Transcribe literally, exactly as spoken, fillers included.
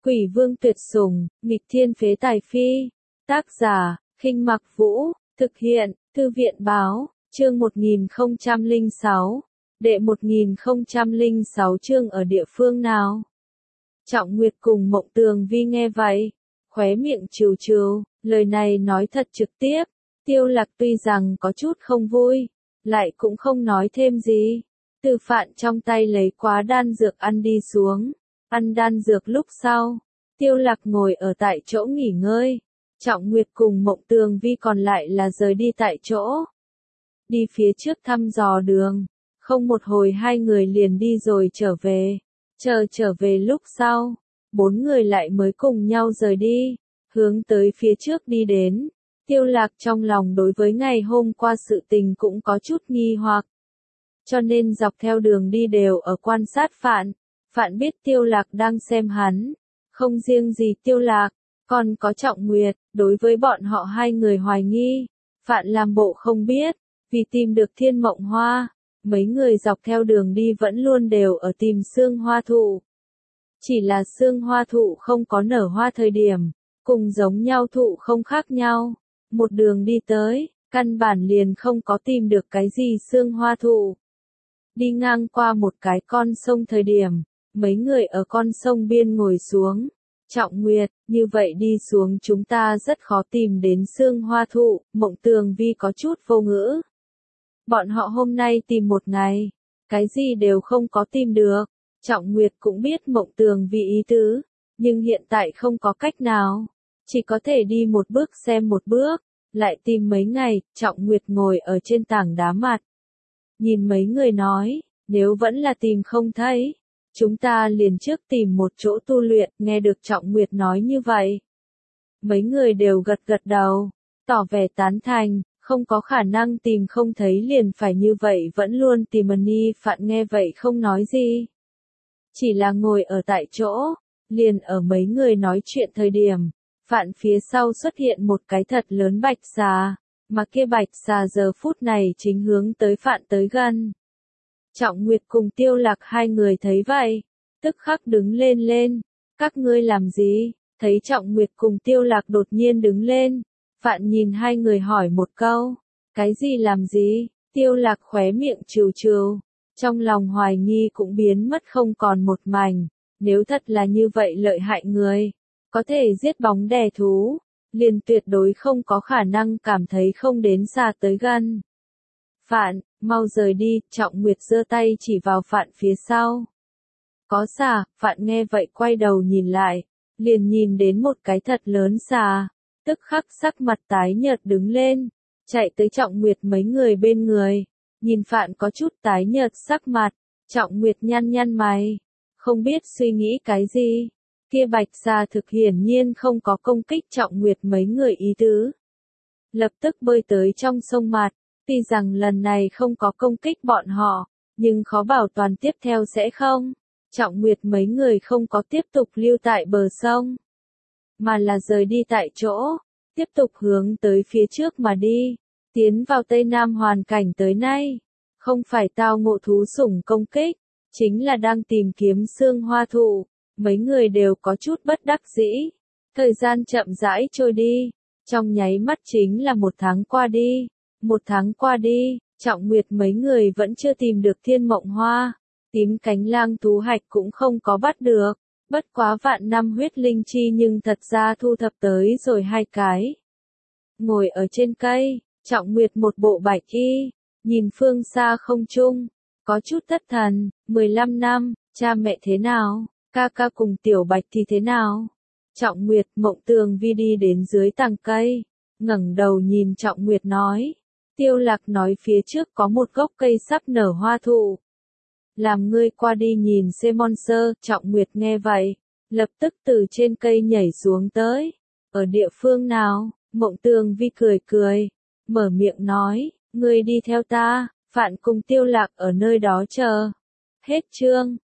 Quỷ vương tuyệt sủng, nghịch thiên phế tài phi. Tác giả, Khinh Mặc Vũ, thực hiện, Thư viện báo, chương một nghìn không trăm lẻ sáu, đệ một nghìn không trăm lẻ sáu chương ở địa phương nào. Trọng Nguyệt cùng Mộng Tường Vi nghe vậy, khóe miệng trừ trừ, lời này nói thật trực tiếp. Tiêu Lạc tuy rằng có chút không vui, lại cũng không nói thêm gì. Từ Phạn trong tay lấy quá đan dược ăn đi xuống. Ăn đan dược lúc sau, Tiêu Lạc ngồi ở tại chỗ nghỉ ngơi. Trọng Nguyệt cùng Mộng Tường Vi còn lại là rời đi tại chỗ. Đi phía trước thăm dò đường, không một hồi hai người liền đi rồi trở về. Chờ trở về lúc sau, bốn người lại mới cùng nhau rời đi, hướng tới phía trước đi đến. Tiêu Lạc trong lòng đối với ngày hôm qua sự tình cũng có chút nghi hoặc. Cho nên dọc theo đường đi đều ở quan sát Phạn. Phạn biết Tiêu Lạc đang xem hắn. Không riêng gì Tiêu Lạc, còn có Trọng Nguyệt, đối với bọn họ hai người hoài nghi. Phạn làm bộ không biết, vì tìm được Thiên Mộng Hoa. Mấy người dọc theo đường đi vẫn luôn đều ở tìm xương hoa thụ. Chỉ là xương hoa thụ không có nở hoa thời điểm, cùng giống nhau thụ không khác nhau. Một đường đi tới, căn bản liền không có tìm được cái gì xương hoa thụ. Đi ngang qua một cái con sông thời điểm, mấy người ở con sông biên ngồi xuống. Trọng Nguyệt, như vậy đi xuống chúng ta rất khó tìm đến xương hoa thụ. Mộng Tường Vi có chút vô ngữ. Bọn họ hôm nay tìm một ngày, cái gì đều không có tìm được. Trọng Nguyệt cũng biết Mộng Tường Vi ý tứ, nhưng hiện tại không có cách nào. Chỉ có thể đi một bước xem một bước, lại tìm mấy ngày. Trọng Nguyệt ngồi ở trên tảng đá mặt. Nhìn mấy người nói, nếu vẫn là tìm không thấy, chúng ta liền trước tìm một chỗ tu luyện. Nghe được Trọng Nguyệt nói như vậy, mấy người đều gật gật đầu, tỏ vẻ tán thành. Không có khả năng tìm không thấy liền phải như vậy vẫn luôn tìm ẩn ni. Phạn nghe vậy không nói gì, chỉ là ngồi ở tại chỗ. Liền ở mấy người nói chuyện thời điểm, Phạn phía sau xuất hiện một cái thật lớn bạch xà, mà kia bạch xà giờ phút này chính hướng tới Phạn tới gần. Trọng Nguyệt cùng Tiêu Lạc hai người thấy vậy, tức khắc đứng lên lên. Các ngươi làm gì? Thấy Trọng Nguyệt cùng Tiêu Lạc đột nhiên đứng lên, Phạn nhìn hai người hỏi một câu, cái gì làm gì? Tiêu Lạc khóe miệng trừ trừ, trong lòng hoài nghi cũng biến mất không còn một mảnh. Nếu thật là như vậy lợi hại người, có thể giết bóng đè thú, liền tuyệt đối không có khả năng cảm thấy không đến xà tới gần. Phạn, mau rời đi. Trọng Nguyệt giơ tay chỉ vào Phạn phía sau. Có xà. Phạn nghe vậy quay đầu nhìn lại, liền nhìn đến một cái thật lớn xà, tức khắc sắc mặt tái nhợt đứng lên, chạy tới Trọng Nguyệt mấy người bên người. Nhìn Phạn có chút tái nhợt sắc mặt, Trọng Nguyệt nhăn nhăn mày, không biết suy nghĩ cái gì. Kia bạch xà thực hiển nhiên không có công kích Trọng Nguyệt mấy người ý tứ, lập tức bơi tới trong sông mặt. Tuy rằng lần này không có công kích bọn họ, nhưng khó bảo toàn tiếp theo sẽ không. Trọng Nguyệt mấy người không có tiếp tục lưu tại bờ sông, mà là rời đi tại chỗ, tiếp tục hướng tới phía trước mà đi. Tiến vào Tây Nam hoàn cảnh tới nay, không phải tao ngộ thú sủng công kích, chính là đang tìm kiếm xương hoa thụ. Mấy người đều có chút bất đắc dĩ. Thời gian chậm rãi trôi đi, trong nháy mắt chính là một tháng qua đi. Một tháng qua đi, Trọng Nguyệt mấy người vẫn chưa tìm được Thiên Mộng Hoa. Tím cánh lang thú hạch cũng không có bắt được. Bất quá vạn năm huyết linh chi nhưng thật ra thu thập tới rồi hai cái. Ngồi ở trên cây, Trọng Nguyệt một bộ bạch y, nhìn phương xa không trung, có chút thất thần. mười lăm năm, cha mẹ thế nào? Ca ca cùng Tiểu Bạch thì thế nào? Trọng Nguyệt, Mộng Tường Vi đi đến dưới tàng cây, ngẩng đầu nhìn Trọng Nguyệt nói. Tiêu Lạc nói phía trước có một gốc cây sắp nở hoa thụ. Làm ngươi qua đi nhìn xem monster. Trọng Nguyệt nghe vậy, lập tức từ trên cây nhảy xuống tới. Ở địa phương nào? Mộng Tường Vi cười cười, mở miệng nói, ngươi đi theo ta. Phạn cùng Tiêu Lạc ở nơi đó chờ. Hết chương.